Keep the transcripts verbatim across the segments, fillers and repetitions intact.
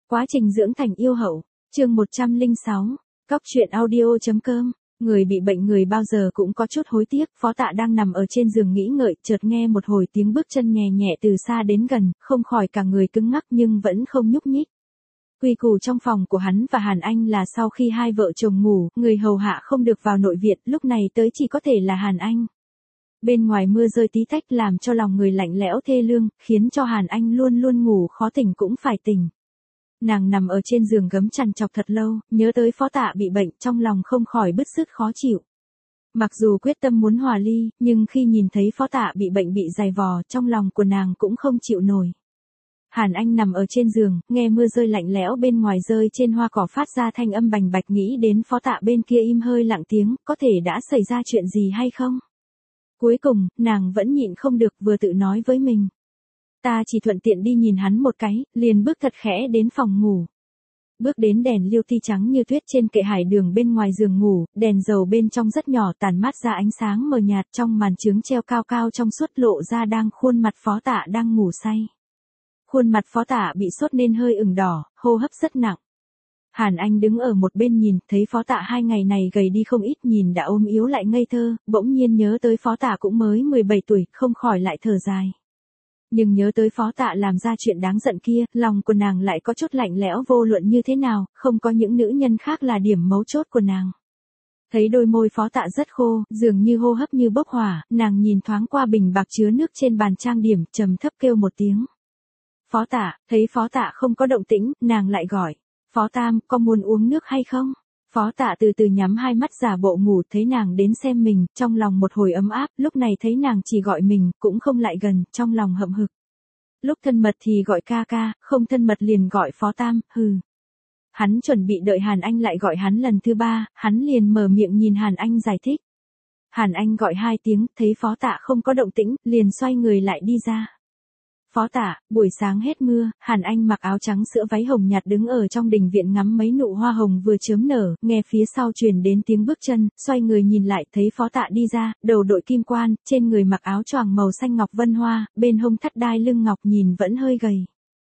Quá trình dưỡng thành yêu hậu, chương một trăm lẻ sáu, Cóc truyện audio.com. Người bị bệnh người bao giờ cũng có chút hối tiếc. Phó Tạ đang nằm ở trên giường nghĩ ngợi, chợt nghe một hồi tiếng bước chân nhẹ nhẹ từ xa đến gần, không khỏi cả người cứng ngắc nhưng vẫn không nhúc nhích. Quy củ trong phòng của hắn và Hàn Anh là sau khi hai vợ chồng ngủ, người hầu hạ không được vào nội viện, lúc này tới chỉ có thể là Hàn Anh. Bên ngoài mưa rơi tí tách làm cho lòng người lạnh lẽo thê lương, khiến cho Hàn Anh luôn luôn ngủ khó tỉnh cũng phải tỉnh. Nàng nằm ở trên giường gấm chằn chọc thật lâu, nhớ tới Phó Tạ bị bệnh, trong lòng không khỏi bứt rứt khó chịu. Mặc dù quyết tâm muốn hòa ly, nhưng khi nhìn thấy Phó Tạ bị bệnh bị dày vò, trong lòng của nàng cũng không chịu nổi. Hàn Anh nằm ở trên giường, nghe mưa rơi lạnh lẽo bên ngoài rơi trên hoa cỏ phát ra thanh âm bành bạch, nghĩ đến Phó Tạ bên kia im hơi lặng tiếng, có thể đã xảy ra chuyện gì hay không? Cuối cùng, nàng vẫn nhịn không được vừa tự nói với mình. Ta chỉ thuận tiện đi nhìn hắn một cái, liền bước thật khẽ đến phòng ngủ. Bước đến đèn liêu ti trắng như tuyết trên kệ hải đường bên ngoài giường ngủ, đèn dầu bên trong rất nhỏ tàn mát ra ánh sáng mờ nhạt, trong màn trướng treo cao cao trong suốt lộ ra đang khuôn mặt Phó Tạ đang ngủ say. Khuôn mặt Phó Tạ bị sốt nên hơi ửng đỏ, hô hấp rất nặng. Hàn Anh đứng ở một bên nhìn, thấy Phó Tạ hai ngày này gầy đi không ít, nhìn đã ốm yếu lại ngây thơ, bỗng nhiên nhớ tới Phó Tạ cũng mới mười bảy tuổi, không khỏi lại thở dài. Nhưng nhớ tới Phó Tạ làm ra chuyện đáng giận kia, lòng của nàng lại có chút lạnh lẽo, vô luận như thế nào, không có những nữ nhân khác là điểm mấu chốt của nàng. Thấy đôi môi Phó Tạ rất khô, dường như hô hấp như bốc hỏa, nàng nhìn thoáng qua bình bạc chứa nước trên bàn trang điểm, trầm thấp kêu một tiếng. Phó Tạ, thấy Phó Tạ không có động tĩnh, nàng lại gọi. Phó Tam, có muốn uống nước hay không? Phó Tạ từ từ nhắm hai mắt giả bộ ngủ, thấy nàng đến xem mình, trong lòng một hồi ấm áp, lúc này thấy nàng chỉ gọi mình, cũng không lại gần, trong lòng hậm hực. Lúc thân mật thì gọi ca ca, không thân mật liền gọi Phó Tam, hừ. Hắn chuẩn bị đợi Hàn Anh lại gọi hắn lần thứ ba, hắn liền mở miệng nhìn Hàn Anh giải thích. Hàn Anh gọi hai tiếng, thấy Phó Tạ không có động tĩnh, liền xoay người lại đi ra. Phó Tạ, buổi sáng hết mưa, Hàn Anh mặc áo trắng sữa váy hồng nhạt đứng ở trong đình viện ngắm mấy nụ hoa hồng vừa chớm nở, nghe phía sau truyền đến tiếng bước chân, xoay người nhìn lại thấy Phó Tạ đi ra, đầu đội kim quan, trên người mặc áo choàng màu xanh ngọc vân hoa, bên hông thắt đai lưng ngọc nhìn vẫn hơi gầy.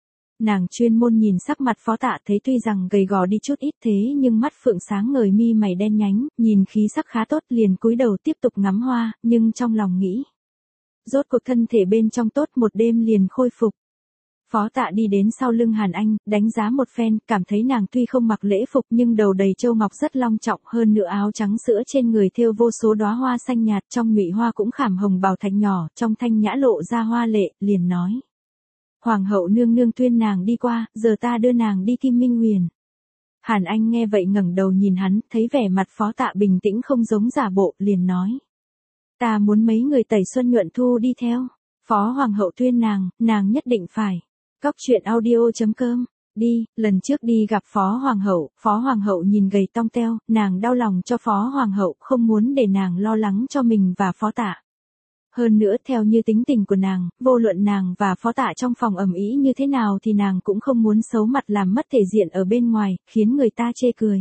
Nàng chuyên môn nhìn sắc mặt Phó Tạ thấy tuy rằng gầy gò đi chút ít thế nhưng mắt phượng sáng ngời, mi mày đen nhánh, nhìn khí sắc khá tốt, liền cúi đầu tiếp tục ngắm hoa, nhưng trong lòng nghĩ. Rốt cuộc thân thể bên trong tốt, một đêm liền khôi phục. Phó Tạ đi đến sau lưng Hàn Anh, đánh giá một phen, cảm thấy nàng tuy không mặc lễ phục nhưng đầu đầy châu ngọc rất long trọng, hơn nữa áo trắng sữa trên người thêu vô số đóa hoa xanh nhạt, trong nhụy hoa cũng khảm hồng bào thạch nhỏ, trong thanh nhã lộ ra hoa lệ, liền nói. Hoàng hậu nương nương tuyên nàng đi qua, giờ ta đưa nàng đi Kim Minh Huyền. Hàn Anh nghe vậy ngẩng đầu nhìn hắn, thấy vẻ mặt Phó Tạ bình tĩnh không giống giả bộ, liền nói. Ta muốn mấy người Tẩy Xuân Nhuận Thu đi theo. Phó Hoàng hậu tuyên nàng, nàng nhất định phải. Cóc truyện audio.com. Đi, lần trước đi gặp Phó Hoàng hậu, Phó Hoàng hậu nhìn gầy tong teo, nàng đau lòng cho Phó Hoàng hậu, không muốn để nàng lo lắng cho mình và Phó Tạ. Hơn nữa theo như tính tình của nàng, vô luận nàng và Phó Tạ trong phòng ầm ĩ như thế nào thì nàng cũng không muốn xấu mặt làm mất thể diện ở bên ngoài, khiến người ta chê cười.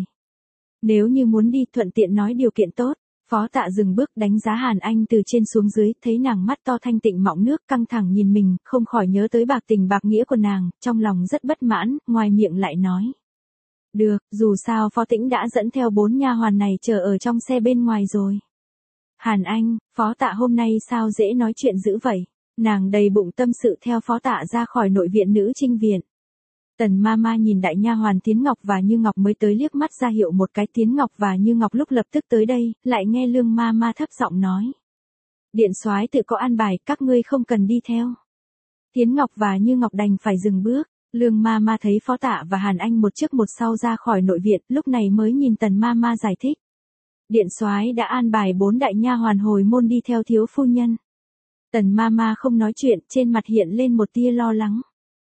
Nếu như muốn đi thuận tiện nói điều kiện tốt. Phó Tạ dừng bước đánh giá Hàn Anh từ trên xuống dưới, thấy nàng mắt to thanh tịnh mọng nước, căng thẳng nhìn mình, không khỏi nhớ tới bạc tình bạc nghĩa của nàng, trong lòng rất bất mãn, ngoài miệng lại nói. Được, dù sao Phó Tĩnh đã dẫn theo bốn nha hoàn này chờ ở trong xe bên ngoài rồi. Hàn Anh, Phó Tạ hôm nay sao dễ nói chuyện dữ vậy? Nàng đầy bụng tâm sự theo Phó Tạ ra khỏi nội viện nữ trinh viện. Tần ma ma nhìn đại nha hoàn Tiến Ngọc và Như Ngọc mới tới liếc mắt ra hiệu một cái. Tiến Ngọc và Như Ngọc lúc lập tức tới đây, lại nghe Lương ma ma thấp giọng nói. Điện soái tự có an bài, các ngươi không cần đi theo. Tiến Ngọc và Như Ngọc đành phải dừng bước. Lương ma ma thấy Phó Tạ và Hàn Anh một trước một sau ra khỏi nội viện, lúc này mới nhìn Tần ma ma giải thích. Điện soái đã an bài bốn đại nha hoàn hồi môn đi theo thiếu phu nhân. Tần ma ma không nói chuyện, trên mặt hiện lên một tia lo lắng.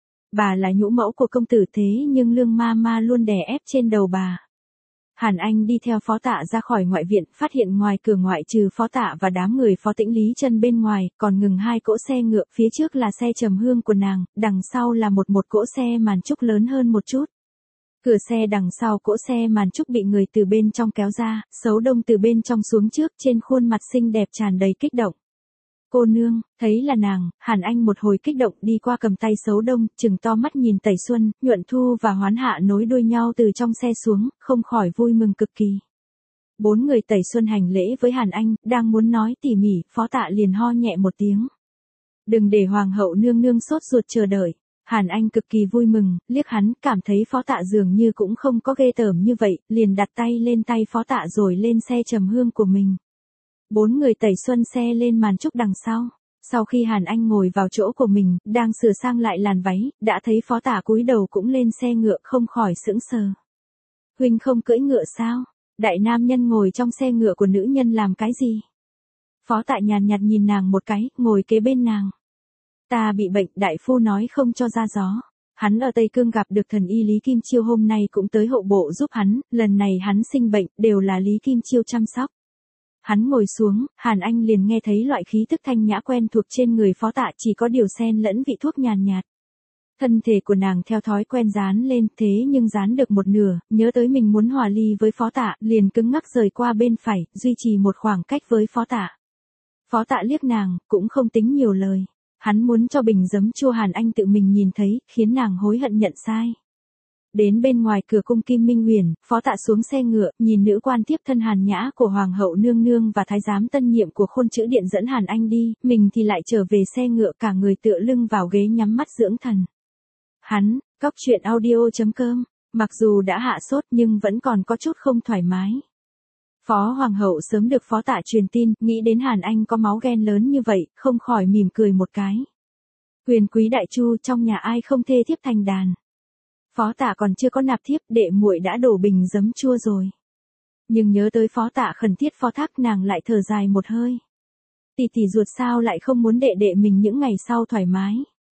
Bà là nhũ mẫu của công tử thế nhưng Lương ma ma luôn đè ép trên đầu bà. Hàn Anh đi theo Phó Tạ ra khỏi ngoại viện, phát hiện ngoài cửa ngoại trừ Phó Tạ và đám người Phó Tĩnh Lý chân bên ngoài, còn ngừng hai cỗ xe ngựa, phía trước là xe trầm hương của nàng, đằng sau là một một cỗ xe màn trúc lớn hơn một chút. Cửa xe đằng sau cỗ xe màn trúc bị người từ bên trong kéo ra, Sấu Đông từ bên trong xuống trước, trên khuôn mặt xinh đẹp tràn đầy kích động. Cô nương, thấy là nàng, Hàn Anh một hồi kích động đi qua cầm tay Sấu Đông, trừng to mắt nhìn Tẩy Xuân, Nhuận Thu và Hoán Hạ nối đuôi nhau từ trong xe xuống, không khỏi vui mừng cực kỳ. Bốn người Tẩy Xuân hành lễ với Hàn Anh, đang muốn nói tỉ mỉ, Phó Tạ liền ho nhẹ một tiếng. Đừng để Hoàng hậu nương nương sốt ruột chờ đợi. Hàn Anh cực kỳ vui mừng, liếc hắn, cảm thấy Phó Tạ dường như cũng không có ghê tởm như vậy, liền đặt tay lên tay Phó Tạ rồi lên xe trầm hương của mình. Bốn người Tẩy Xuân xe lên màn trúc đằng sau. Sau khi Hàn Anh ngồi vào chỗ của mình, đang sửa sang lại làn váy, đã thấy Phó Tạ cúi đầu cũng lên xe ngựa không khỏi sững sờ. Huynh không cưỡi ngựa sao? Đại nam nhân ngồi trong xe ngựa của nữ nhân làm cái gì? Phó Tạ nhàn nhạt nhìn nàng một cái, ngồi kế bên nàng. Ta bị bệnh, đại phu nói không cho ra gió. Hắn ở Tây Cương gặp được thần y Lý Kim Chiêu hôm nay cũng tới hộ bộ giúp hắn, lần này hắn sinh bệnh, đều là Lý Kim Chiêu chăm sóc. Hắn ngồi xuống, Hàn Anh liền nghe thấy loại khí tức thanh nhã quen thuộc trên người Phó Tạ, chỉ có điều xen lẫn vị thuốc nhàn nhạt. Thân thể của nàng theo thói quen dán lên, thế nhưng dán được một nửa, nhớ tới mình muốn hòa ly với Phó Tạ, liền cứng ngắc rời qua bên phải, duy trì một khoảng cách với Phó Tạ. Phó Tạ liếc nàng, cũng không tính nhiều lời. Hắn muốn cho bình giấm chua Hàn Anh tự mình nhìn thấy, khiến nàng hối hận nhận sai. Đến bên ngoài cửa cung Kim Minh Huyền, Phó Tạ xuống xe ngựa, nhìn nữ quan tiếp thân Hàn Nhã của Hoàng hậu nương nương và thái giám tân nhiệm của Khôn Chữ Điện dẫn Hàn Anh đi, mình thì lại trở về xe ngựa, cả người tựa lưng vào ghế nhắm mắt dưỡng thần. Hắn, cóc truyện audio chấm com, mặc dù đã hạ sốt nhưng vẫn còn có chút không thoải mái. Phó Hoàng hậu sớm được Phó Tạ truyền tin, nghĩ đến Hàn Anh có máu ghen lớn như vậy, không khỏi mỉm cười một cái. Huyền quý đại chu, trong nhà ai không thê thiếp thành đàn. Phó Tạ còn chưa có nạp thiếp, đệ muội đã đổ bình giấm chua rồi. Nhưng nhớ tới Phó Tạ khẩn thiết phó thác, nàng lại thở dài một hơi. Tỷ tỷ ruột sao lại không muốn đệ đệ mình những ngày sau thoải mái.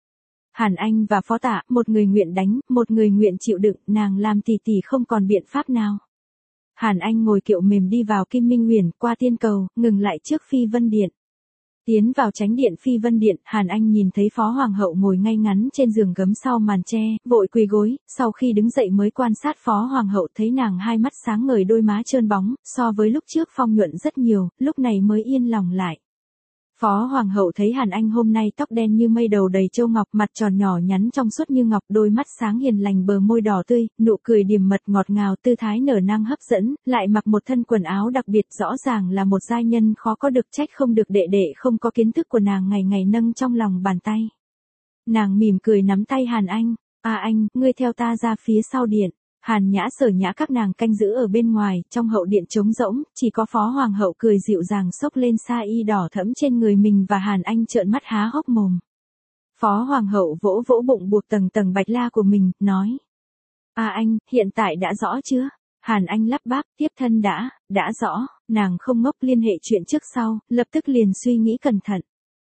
Hàn Anh và Phó Tạ, một người nguyện đánh, một người nguyện chịu đựng, nàng làm tỷ tỷ không còn biện pháp nào. Hàn Anh ngồi kiệu mềm đi vào Kim Minh Huyền, qua tiên cầu, ngừng lại trước Phi Vân Điện. Tiến vào chánh điện Phi Vân Điện, Hàn Anh nhìn thấy Phó Hoàng hậu ngồi ngay ngắn trên giường gấm sau màn tre, vội quỳ gối, sau khi đứng dậy mới quan sát Phó Hoàng hậu, thấy nàng hai mắt sáng ngời, đôi má trơn bóng, so với lúc trước phong nhuận rất nhiều, lúc này mới yên lòng lại. Phó Hoàng hậu thấy Hàn Anh hôm nay tóc đen như mây, đầu đầy châu ngọc, mặt tròn nhỏ nhắn trong suốt như ngọc, đôi mắt sáng hiền lành, bờ môi đỏ tươi, nụ cười điềm mật ngọt ngào, tư thái nở nang hấp dẫn, lại mặc một thân quần áo đặc biệt, rõ ràng là một giai nhân khó có được, trách không được đệ đệ không có kiến thức của nàng ngày ngày nâng trong lòng bàn tay. Nàng mỉm cười nắm tay Hàn Anh, "À anh, ngươi theo ta ra phía sau điện." Hàn Nhã, Sở Nhã các nàng canh giữ ở bên ngoài, trong hậu điện trống rỗng, chỉ có Phó Hoàng hậu cười dịu dàng xốc lên sa y đỏ thẫm trên người mình và Hàn Anh trợn mắt há hốc mồm. Phó Hoàng hậu vỗ vỗ bụng buộc tầng tầng bạch la của mình, nói: "À anh, hiện tại đã rõ chưa?" Hàn Anh lắp bắp, tiếp thân đã, đã rõ, nàng không ngốc, liên hệ chuyện trước sau, lập tức liền suy nghĩ cẩn thận.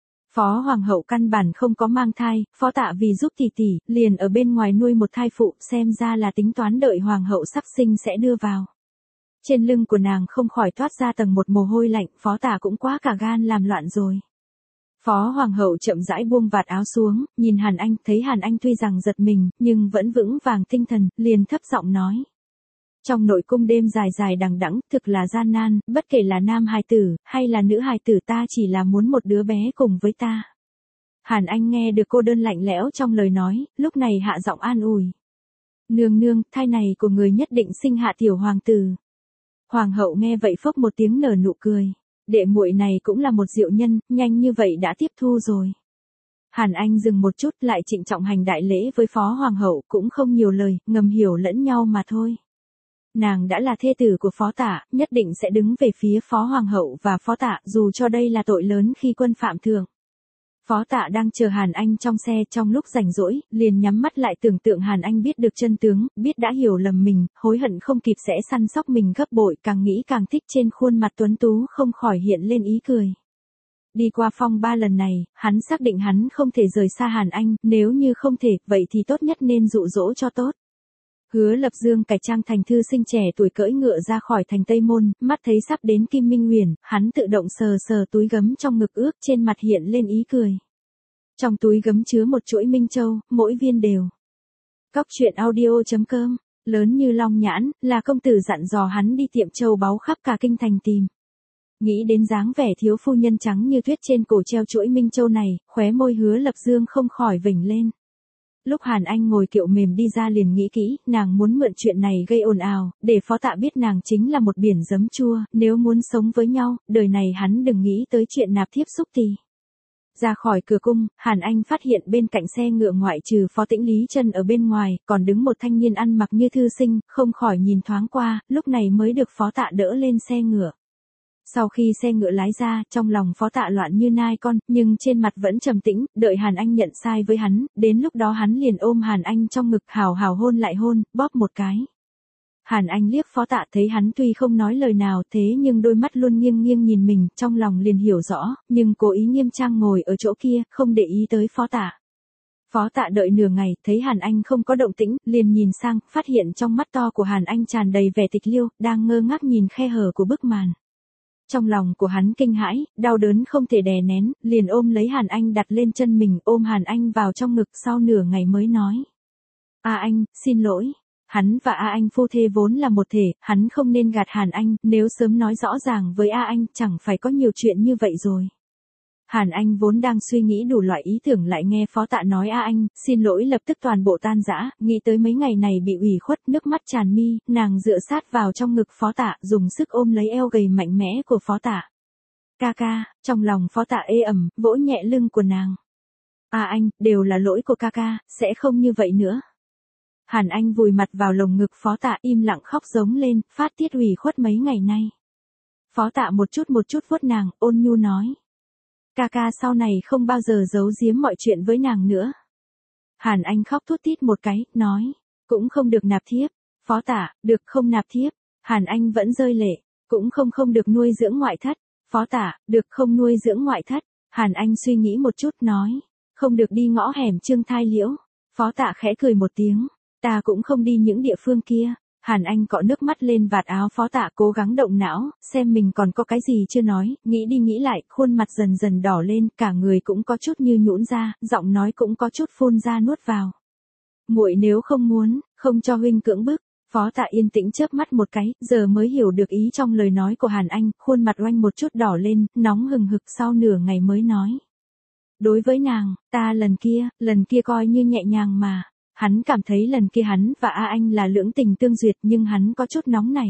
Phó Hoàng hậu căn bản không có mang thai, Phó Tạ vì giúp tỷ tỷ, liền ở bên ngoài nuôi một thai phụ, xem ra là tính toán đợi Hoàng hậu sắp sinh sẽ đưa vào. Trên lưng của nàng không khỏi toát ra tầng một mồ hôi lạnh, Phó Tạ cũng quá cả gan làm loạn rồi. Phó Hoàng hậu chậm rãi buông vạt áo xuống, nhìn Hàn Anh, thấy Hàn Anh tuy rằng giật mình, nhưng vẫn vững vàng tinh thần, liền thấp giọng nói: "Trong nội cung đêm dài dài đằng đẵng, thực là gian nan, bất kể là nam hài tử, hay là nữ hài tử, ta chỉ là muốn một đứa bé cùng với ta." Hàn Anh nghe được cô đơn lạnh lẽo trong lời nói, lúc này hạ giọng an ủi: "Nương nương, thai này của người nhất định sinh hạ tiểu hoàng tử." Hoàng hậu nghe vậy phốc một tiếng nở nụ cười. Đệ muội này cũng là một diệu nhân, nhanh như vậy đã tiếp thu rồi. Hàn Anh dừng một chút, lại trịnh trọng hành đại lễ với Phó Hoàng hậu, cũng không nhiều lời, ngầm hiểu lẫn nhau mà thôi. Nàng đã là thê tử của Phó Tạ, nhất định sẽ đứng về phía Phó Hoàng hậu và Phó Tạ, dù cho đây là tội lớn khi quân phạm thượng. Phó Tạ đang chờ Hàn Anh trong xe, trong lúc rảnh rỗi, liền nhắm mắt lại tưởng tượng Hàn Anh biết được chân tướng, biết đã hiểu lầm mình, hối hận không kịp sẽ săn sóc mình gấp bội, càng nghĩ càng thích, trên khuôn mặt tuấn tú không khỏi hiện lên ý cười. Đi qua phong ba lần này, hắn xác định hắn không thể rời xa Hàn Anh, nếu như không thể, vậy thì tốt nhất nên dụ dỗ cho tốt. Hứa Lập Dương cải trang thành thư sinh trẻ tuổi cưỡi ngựa ra khỏi thành Tây Môn, mắt thấy sắp đến Kim Minh Huyền, hắn tự động sờ sờ túi gấm trong ngực ước, trên mặt hiện lên ý cười. Trong túi gấm chứa một chuỗi minh châu, mỗi viên đều. Cóc truyện audio chấm com, lớn như long nhãn, là công tử dặn dò hắn đi tiệm châu báu khắp cả kinh thành tìm. Nghĩ đến dáng vẻ thiếu phu nhân trắng như tuyết trên cổ treo chuỗi minh châu này, khóe môi Hứa Lập Dương không khỏi vểnh lên. Lúc Hàn Anh ngồi kiệu mềm đi ra liền nghĩ kỹ, nàng muốn mượn chuyện này gây ồn ào, để Phó Tạ biết nàng chính là một biển giấm chua, nếu muốn sống với nhau, đời này hắn đừng nghĩ tới chuyện nạp thiếp xúc tỳ. Ra khỏi cửa cung, Hàn Anh phát hiện bên cạnh xe ngựa ngoại trừ Phó Tĩnh Lý Chân ở bên ngoài, còn đứng một thanh niên ăn mặc như thư sinh, không khỏi nhìn thoáng qua, lúc này mới được Phó Tạ đỡ lên xe ngựa. Sau khi xe ngựa lái ra, trong lòng Phó Tạ loạn như nai con, nhưng trên mặt vẫn trầm tĩnh, đợi Hàn Anh nhận sai với hắn, đến lúc đó hắn liền ôm Hàn Anh trong ngực hào hào hôn lại hôn, bóp một cái. Hàn Anh liếc Phó Tạ thấy hắn tuy không nói lời nào thế nhưng đôi mắt luôn nghiêng nghiêng nhìn mình, trong lòng liền hiểu rõ, nhưng cố ý nghiêm trang ngồi ở chỗ kia, không để ý tới Phó Tạ. Phó Tạ đợi nửa ngày, thấy Hàn Anh không có động tĩnh, liền nhìn sang, phát hiện trong mắt to của Hàn Anh tràn đầy vẻ tịch liêu, đang ngơ ngác nhìn khe hở của bức màn. Trong lòng của hắn kinh hãi, đau đớn không thể đè nén, liền ôm lấy Hàn Anh đặt lên chân mình, ôm Hàn Anh vào trong ngực, sau nửa ngày mới nói. A Anh, xin lỗi. Hắn và A Anh phu thê vốn là một thể, hắn không nên gạt Hàn Anh, nếu sớm nói rõ ràng với A Anh, chẳng phải có nhiều chuyện như vậy rồi. Hàn Anh vốn đang suy nghĩ đủ loại ý tưởng lại nghe Phó Tạ nói A Anh, xin lỗi lập tức toàn bộ tan rã, nghĩ tới mấy ngày này bị ủy khuất, nước mắt tràn mi, nàng dựa sát vào trong ngực Phó Tạ, dùng sức ôm lấy eo gầy mạnh mẽ của Phó Tạ. Ca ca, trong lòng Phó Tạ ê ẩm, vỗ nhẹ lưng của nàng. A Anh, đều là lỗi của ca ca, sẽ không như vậy nữa. Hàn Anh vùi mặt vào lồng ngực Phó Tạ im lặng khóc giống lên, phát tiết ủy khuất mấy ngày nay. Phó Tạ một chút một chút vuốt nàng, ôn nhu nói. Ca ca sau này không bao giờ giấu giếm mọi chuyện với nàng nữa. Hàn Anh khóc thút thít một cái, nói. Cũng không được nạp thiếp. Phó Tạ, được không nạp thiếp. Hàn Anh vẫn rơi lệ. Cũng không không được nuôi dưỡng ngoại thất. Phó Tạ, được không nuôi dưỡng ngoại thất. Hàn Anh suy nghĩ một chút nói. Không được đi ngõ hẻm Trương Thai Liễu. Phó Tạ khẽ cười một tiếng. Ta cũng không đi những địa phương kia. Hàn Anh cọ nước mắt lên vạt áo Phó Tạ cố gắng động não, xem mình còn có cái gì chưa nói, nghĩ đi nghĩ lại, khuôn mặt dần dần đỏ lên, cả người cũng có chút như nhũn ra, giọng nói cũng có chút phun ra nuốt vào. Muội nếu không muốn, không cho huynh cưỡng bức. Phó Tạ yên tĩnh chớp mắt một cái, giờ mới hiểu được ý trong lời nói của Hàn Anh, khuôn mặt oanh một chút đỏ lên, nóng hừng hực sau nửa ngày mới nói. Đối với nàng, ta lần kia, lần kia coi như nhẹ nhàng mà. Hắn cảm thấy lần kia hắn và A Anh là lưỡng tình tương duyệt nhưng hắn có chút nóng nảy.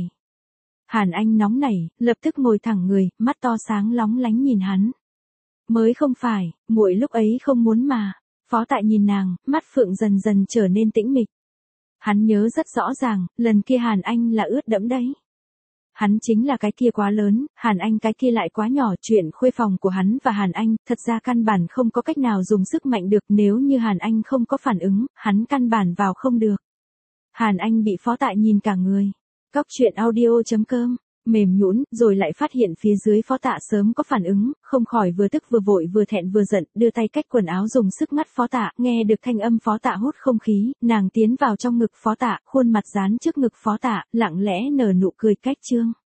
Hàn Anh nóng nảy, lập tức ngồi thẳng người, mắt to sáng lóng lánh nhìn hắn. Mới không phải, muội lúc ấy không muốn mà. Phó Tạ nhìn nàng, mắt phượng dần dần trở nên tĩnh mịch. Hắn nhớ rất rõ ràng, lần kia Hàn Anh là ướt đẫm đấy. Hắn chính là cái kia quá lớn, Hàn Anh cái kia lại quá nhỏ, chuyện khuê phòng của hắn và Hàn Anh, thật ra căn bản không có cách nào dùng sức mạnh được, nếu như Hàn Anh không có phản ứng, hắn căn bản vào không được. Hàn Anh bị Phó Tạ nhìn cả người. Cóc truyện audio chấm com, mềm nhũn, rồi lại phát hiện phía dưới Phó Tạ sớm có phản ứng, không khỏi vừa tức vừa vội vừa thẹn vừa giận, đưa tay cách quần áo dùng sức ngắt Phó Tạ, nghe được thanh âm Phó Tạ hút không khí, nàng tiến vào trong ngực Phó Tạ, khuôn mặt dán trước ngực Phó Tạ, lặng lẽ nở nụ cười cách trương.